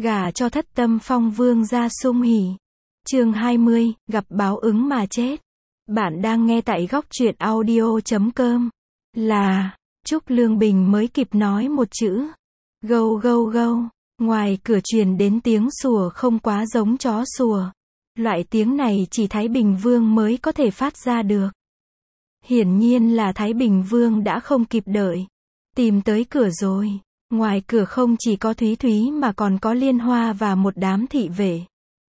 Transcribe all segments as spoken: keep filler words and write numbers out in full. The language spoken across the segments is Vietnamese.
Gả cho thất tâm phong vương gia sung hỉ. Chương hai mươi, gặp báo ứng mà chết. Bạn đang nghe tại góc truyện audio chấm com. Là, Trúc Lương Bình mới kịp nói một chữ. Gâu gâu gâu. Ngoài cửa truyền đến tiếng sủa không quá giống chó sủa. Loại tiếng này chỉ Thái Bình Vương mới có thể phát ra được. Hiển nhiên là Thái Bình Vương đã không kịp đợi. Tìm tới cửa rồi. Ngoài cửa không chỉ có Thúy Thúy mà còn có Liên Hoa và một đám thị vệ.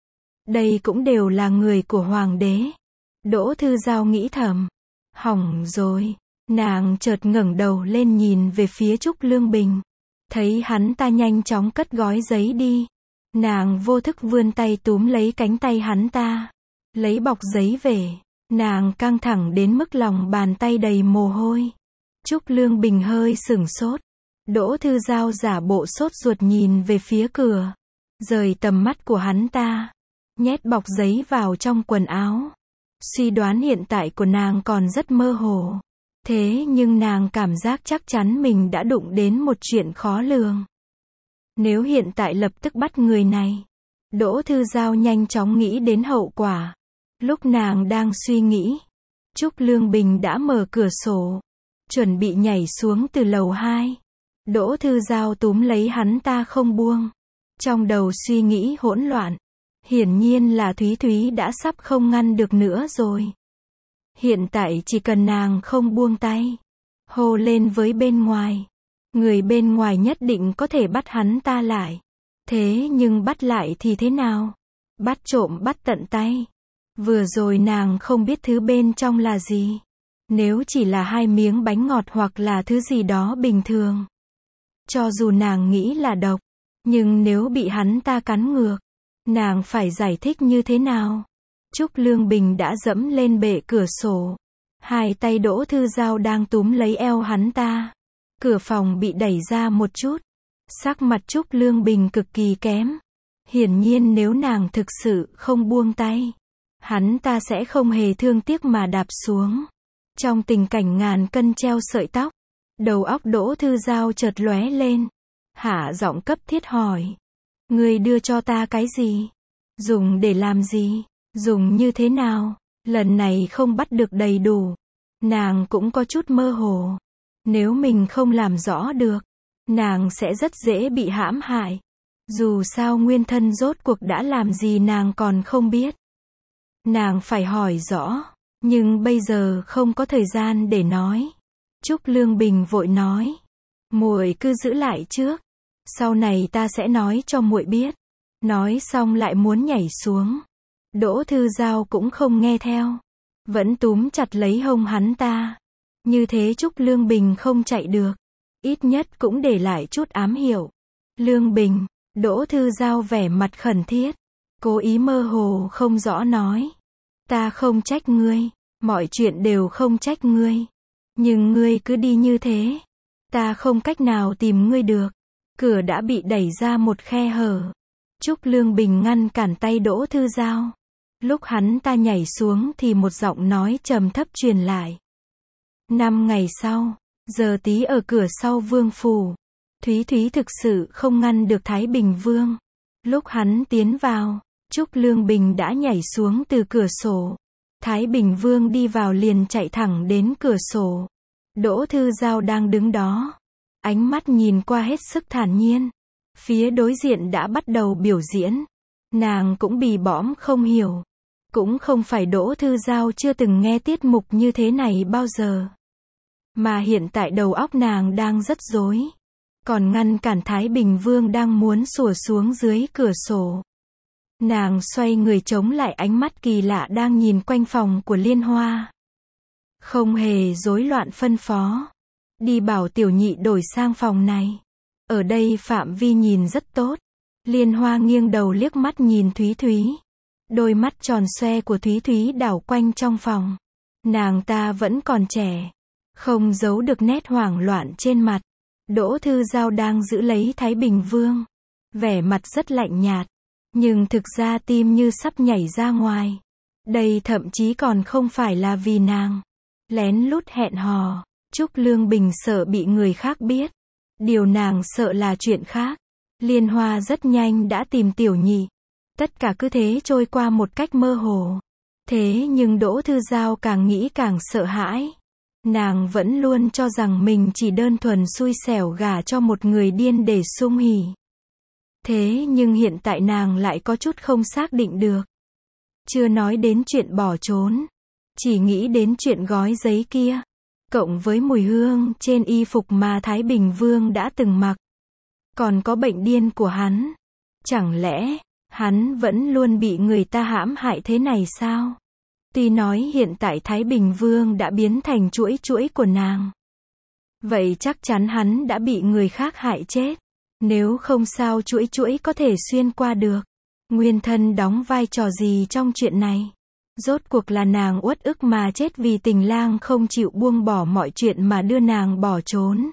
Đây cũng đều là người của Hoàng đế. Đỗ Thư Giao nghĩ thầm. Hỏng rồi. Nàng chợt ngẩng đầu lên nhìn về phía Trúc Lương Bình. Thấy hắn ta nhanh chóng cất gói giấy đi. Nàng vô thức vươn tay túm lấy cánh tay hắn ta. Lấy bọc giấy về. Nàng căng thẳng đến mức lòng bàn tay đầy mồ hôi. Trúc Lương Bình hơi sửng sốt. Đỗ Thư Giao giả bộ sốt ruột nhìn về phía cửa. Rời tầm mắt của hắn ta. Nhét bọc giấy vào trong quần áo. Suy đoán hiện tại của nàng còn rất mơ hồ. Thế nhưng nàng cảm giác chắc chắn mình đã đụng đến một chuyện khó lường. Nếu hiện tại lập tức bắt người này. Đỗ Thư Giao nhanh chóng nghĩ đến hậu quả. Lúc nàng đang suy nghĩ. Trúc Lương Bình đã mở cửa sổ. Chuẩn bị nhảy xuống từ lầu hai. Đỗ Thư Giao túm lấy hắn ta không buông. Trong đầu suy nghĩ hỗn loạn. Hiển nhiên là Thúy Thúy đã sắp không ngăn được nữa rồi. Hiện tại chỉ cần nàng không buông tay. Hô lên với bên ngoài. Người bên ngoài nhất định có thể bắt hắn ta lại. Thế nhưng bắt lại thì thế nào? Bắt trộm bắt tận tay. Vừa rồi nàng không biết thứ bên trong là gì. Nếu chỉ là hai miếng bánh ngọt hoặc là thứ gì đó bình thường. Cho dù nàng nghĩ là độc. Nhưng nếu bị hắn ta cắn ngược. Nàng phải giải thích như thế nào? Trúc Lương Bình đã dẫm lên bệ cửa sổ. Hai tay Đỗ Thư Giao đang túm lấy eo hắn ta. Cửa phòng bị đẩy ra một chút. Sắc mặt Trúc Lương Bình cực kỳ kém. Hiển nhiên nếu nàng thực sự không buông tay. Hắn ta sẽ không hề thương tiếc mà đạp xuống. Trong tình cảnh ngàn cân treo sợi tóc. Đầu óc Đỗ Thư Giao chợt lóe lên. Hạ giọng cấp thiết hỏi. Ngươi đưa cho ta cái gì? Dùng để làm gì? Dùng như thế nào? Lần này không bắt được đầy đủ. Nàng cũng có chút mơ hồ. Nếu mình không làm rõ được, nàng sẽ rất dễ bị hãm hại. Dù sao nguyên thân rốt cuộc đã làm gì nàng còn không biết. Nàng phải hỏi rõ, nhưng bây giờ không có thời gian để nói. Trúc Lương Bình vội nói, muội cứ giữ lại trước, sau này ta sẽ nói cho muội biết. Nói xong lại muốn nhảy xuống. Đỗ Thư Giao cũng không nghe theo, vẫn túm chặt lấy hông hắn ta. Như thế Trúc Lương Bình không chạy được, ít nhất cũng để lại chút ám hiệu. Lương Bình, Đỗ Thư Giao vẻ mặt khẩn thiết, cố ý mơ hồ không rõ nói. Ta không trách ngươi, mọi chuyện đều không trách ngươi. Nhưng ngươi cứ đi như thế, ta không cách nào tìm ngươi được. Cửa đã bị đẩy ra một khe hở. Trúc Lương Bình ngăn cản tay Đỗ Thư Giao. Lúc hắn ta nhảy xuống thì một giọng nói trầm thấp truyền lại. Năm ngày sau, giờ tí ở cửa sau vương phủ. Thúy Thúy thực sự không ngăn được Thái Bình Vương. Lúc hắn tiến vào, Trúc Lương Bình đã nhảy xuống từ cửa sổ. Thái Bình Vương đi vào liền chạy thẳng đến cửa sổ. Đỗ Thư Giao đang đứng đó. Ánh mắt nhìn qua hết sức thản nhiên. Phía đối diện đã bắt đầu biểu diễn. Nàng cũng bì bõm không hiểu. Cũng không phải Đỗ Thư Giao chưa từng nghe tiết mục như thế này bao giờ. Mà hiện tại đầu óc nàng đang rất rối. Còn ngăn cản Thái Bình Vương đang muốn sủa xuống dưới cửa sổ. Nàng xoay người chống lại ánh mắt kỳ lạ đang nhìn quanh phòng của Liên Hoa. Không hề rối loạn phân phó. Đi bảo tiểu nhị đổi sang phòng này. Ở đây phạm vi nhìn rất tốt. Liên Hoa nghiêng đầu liếc mắt nhìn Thúy Thúy. Đôi mắt tròn xoe của Thúy Thúy đảo quanh trong phòng. Nàng ta vẫn còn trẻ. Không giấu được nét hoảng loạn trên mặt. Đỗ Thư Giao đang giữ lấy Thái Bình Vương. Vẻ mặt rất lạnh nhạt. Nhưng thực ra tim như sắp nhảy ra ngoài. Đây thậm chí còn không phải là vì nàng lén lút hẹn hò. Trúc Lương Bình sợ bị người khác biết. Điều nàng sợ là chuyện khác. Liên Hoa rất nhanh đã tìm Tiểu Nhị. Tất cả cứ thế trôi qua một cách mơ hồ. Thế nhưng Đỗ Thư Giao càng nghĩ càng sợ hãi. Nàng vẫn luôn cho rằng mình chỉ đơn thuần xui xẻo gả cho một người điên để sung hỉ. Thế nhưng hiện tại nàng lại có chút không xác định được. Chưa nói đến chuyện bỏ trốn. Chỉ nghĩ đến chuyện gói giấy kia. Cộng với mùi hương trên y phục mà Thái Bình Vương đã từng mặc. Còn có bệnh điên của hắn. Chẳng lẽ, hắn vẫn luôn bị người ta hãm hại thế này sao? Tuy nói hiện tại Thái Bình Vương đã biến thành chuỗi chuỗi của nàng. Vậy chắc chắn hắn đã bị người khác hại chết. Nếu không sao chuỗi chuỗi có thể xuyên qua được. Nguyên thân đóng vai trò gì trong chuyện này? Rốt cuộc là nàng uất ức mà chết vì tình lang không chịu buông bỏ mọi chuyện mà đưa nàng bỏ trốn?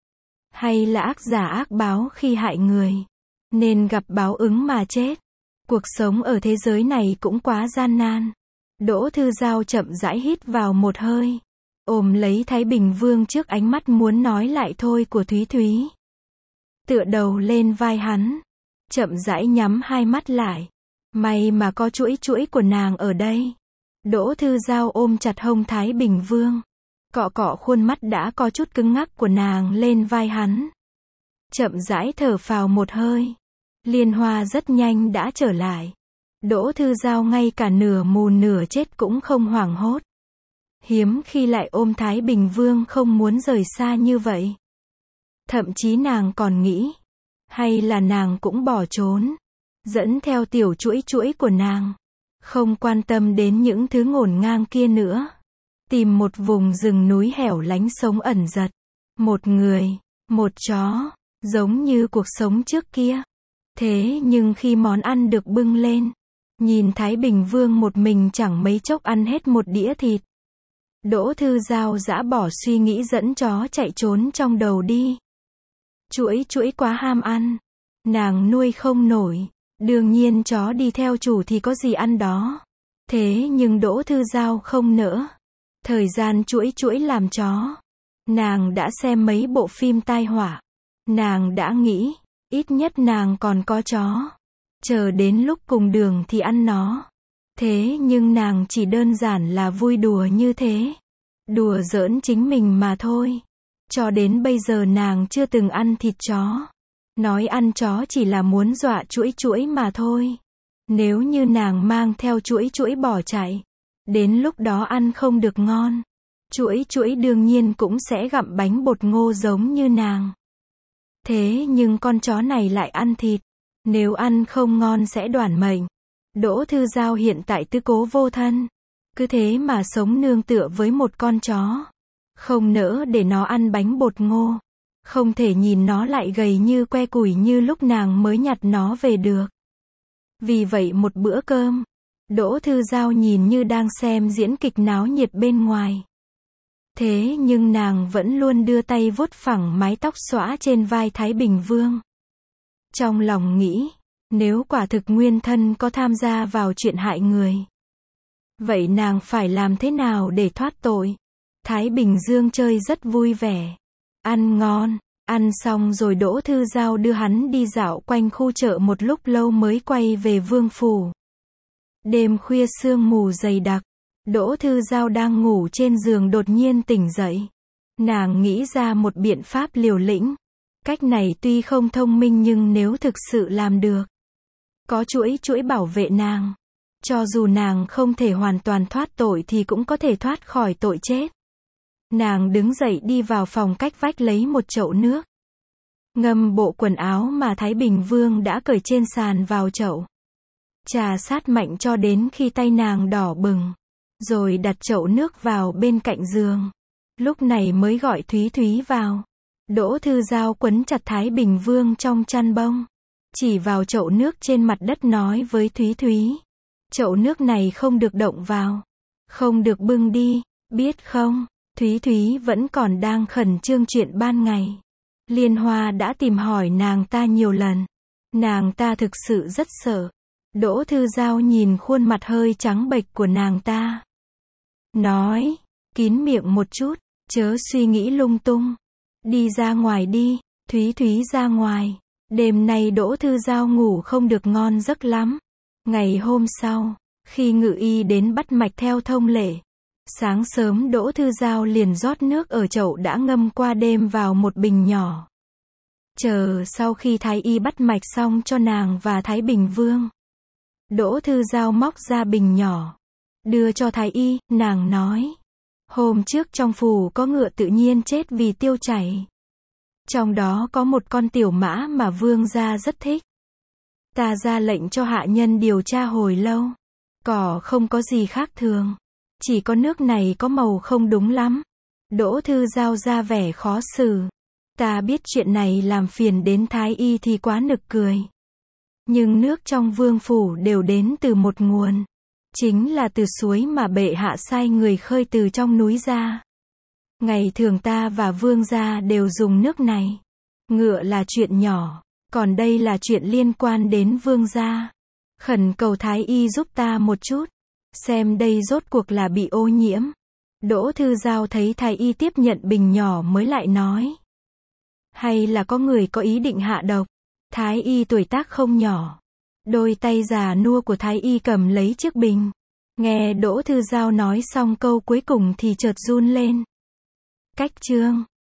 Hay là ác giả ác báo khi hại người, nên gặp báo ứng mà chết? Cuộc sống ở thế giới này cũng quá gian nan. Đỗ Thư Giao chậm rãi hít vào một hơi. Ôm lấy Thái Bình Vương trước ánh mắt muốn nói lại thôi của Thúy Thúy. Tựa đầu lên vai hắn. Chậm rãi nhắm hai mắt lại. May mà có chuỗi chuỗi của nàng ở đây. Đỗ Thư Giao ôm chặt hông Thái Bình Vương. Cọ cọ khuôn mắt đã có chút cứng ngắc của nàng lên vai hắn. Chậm rãi thở phào một hơi. Liên Hoa rất nhanh đã trở lại. Đỗ Thư Giao ngay cả nửa mù nửa chết cũng không hoảng hốt. Hiếm khi lại ôm Thái Bình Vương không muốn rời xa như vậy. Thậm chí nàng còn nghĩ. Hay là nàng cũng bỏ trốn. Dẫn theo tiểu chuỗi chuỗi của nàng. Không quan tâm đến những thứ ngổn ngang kia nữa. Tìm một vùng rừng núi hẻo lánh sống ẩn giật. Một người, một chó, giống như cuộc sống trước kia. Thế nhưng khi món ăn được bưng lên, nhìn Thái Bình Vương một mình chẳng mấy chốc ăn hết một đĩa thịt. Đỗ Thư Giao dã bỏ suy nghĩ dẫn chó chạy trốn trong đầu đi. Chuỗi chuỗi quá ham ăn. Nàng nuôi không nổi. Đương nhiên chó đi theo chủ thì có gì ăn đó. Thế nhưng Đỗ Thư Giao không nỡ. Thời gian chuỗi chuỗi làm chó. Nàng đã xem mấy bộ phim tai họa. Nàng đã nghĩ, ít nhất nàng còn có chó. Chờ đến lúc cùng đường thì ăn nó. Thế nhưng nàng chỉ đơn giản là vui đùa như thế. Đùa giỡn chính mình mà thôi. Cho đến bây giờ nàng chưa từng ăn thịt chó. Nói ăn chó chỉ là muốn dọa chuỗi chuỗi mà thôi. Nếu như nàng mang theo chuỗi chuỗi bỏ chạy, đến lúc đó ăn không được ngon. Chuỗi chuỗi đương nhiên cũng sẽ gặm bánh bột ngô giống như nàng. Thế nhưng con chó này lại ăn thịt. Nếu ăn không ngon sẽ đoản mệnh. Đỗ Thư Giao hiện tại tư cố vô thân. Cứ thế mà sống nương tựa với một con chó. Không nỡ để nó ăn bánh bột ngô. Không thể nhìn nó lại gầy như que củi như lúc nàng mới nhặt nó về được. Vì vậy một bữa cơm, Đỗ Thư Giao nhìn như đang xem diễn kịch náo nhiệt bên ngoài. Thế nhưng nàng vẫn luôn đưa tay vuốt phẳng mái tóc xõa trên vai Thái Bình Vương. Trong lòng nghĩ, nếu quả thực nguyên thân có tham gia vào chuyện hại người, vậy nàng phải làm thế nào để thoát tội? Thái Bình Dương chơi rất vui vẻ. Ăn ngon, ăn xong rồi Đỗ Thư Giao đưa hắn đi dạo quanh khu chợ một lúc lâu mới quay về vương phủ. Đêm khuya sương mù dày đặc, Đỗ Thư Giao đang ngủ trên giường đột nhiên tỉnh dậy. Nàng nghĩ ra một biện pháp liều lĩnh. Cách này tuy không thông minh nhưng nếu thực sự làm được, có chuỗi chuỗi bảo vệ nàng. Cho dù nàng không thể hoàn toàn thoát tội thì cũng có thể thoát khỏi tội chết. Nàng đứng dậy đi vào phòng cách vách lấy một chậu nước. Ngâm bộ quần áo mà Thái Bình Vương đã cởi trên sàn vào chậu. Trà sát mạnh cho đến khi tay nàng đỏ bừng. Rồi đặt chậu nước vào bên cạnh giường. Lúc này mới gọi Thúy Thúy vào. Đỗ Thư Giao quấn chặt Thái Bình Vương trong chăn bông. Chỉ vào chậu nước trên mặt đất nói với Thúy Thúy. Chậu nước này không được động vào. Không được bưng đi, biết không? Thúy Thúy vẫn còn đang khẩn trương chuyện ban ngày. Liên Hoa đã tìm hỏi nàng ta nhiều lần. Nàng ta thực sự rất sợ. Đỗ Thư Giao nhìn khuôn mặt hơi trắng bệch của nàng ta. Nói, kín miệng một chút, chớ suy nghĩ lung tung. Đi ra ngoài đi, Thúy Thúy ra ngoài. Đêm nay Đỗ Thư Giao ngủ không được ngon giấc lắm. Ngày hôm sau, khi ngự y đến bắt mạch theo thông lệ, sáng sớm Đỗ Thư Giao liền rót nước ở chậu đã ngâm qua đêm vào một bình nhỏ. Chờ sau khi thái y bắt mạch xong cho nàng và Thái Bình Vương, Đỗ Thư Giao móc ra bình nhỏ, đưa cho thái y, nàng nói: hôm trước trong phủ có ngựa tự nhiên chết vì tiêu chảy. Trong đó có một con tiểu mã mà vương gia rất thích. Ta ra lệnh cho hạ nhân điều tra hồi lâu. Cỏ không có gì khác thường. Chỉ có nước này có màu không đúng lắm. Đỗ Thư Giao ra vẻ khó xử. Ta biết chuyện này làm phiền đến thái y thì quá nực cười. Nhưng nước trong vương phủ đều đến từ một nguồn. Chính là từ suối mà bệ hạ sai người khơi từ trong núi ra. Ngày thường ta và vương gia đều dùng nước này. Ngựa là chuyện nhỏ, còn đây là chuyện liên quan đến vương gia. Khẩn cầu thái y giúp ta một chút, xem đây rốt cuộc là bị ô nhiễm. Đỗ Thư Giao thấy thái y tiếp nhận bình nhỏ mới lại nói: hay là có người có ý định hạ độc. Thái y tuổi tác không nhỏ. Đôi tay già nua của thái y cầm lấy chiếc bình. Nghe Đỗ Thư Giao nói xong câu cuối cùng thì chợt run lên. Cách chương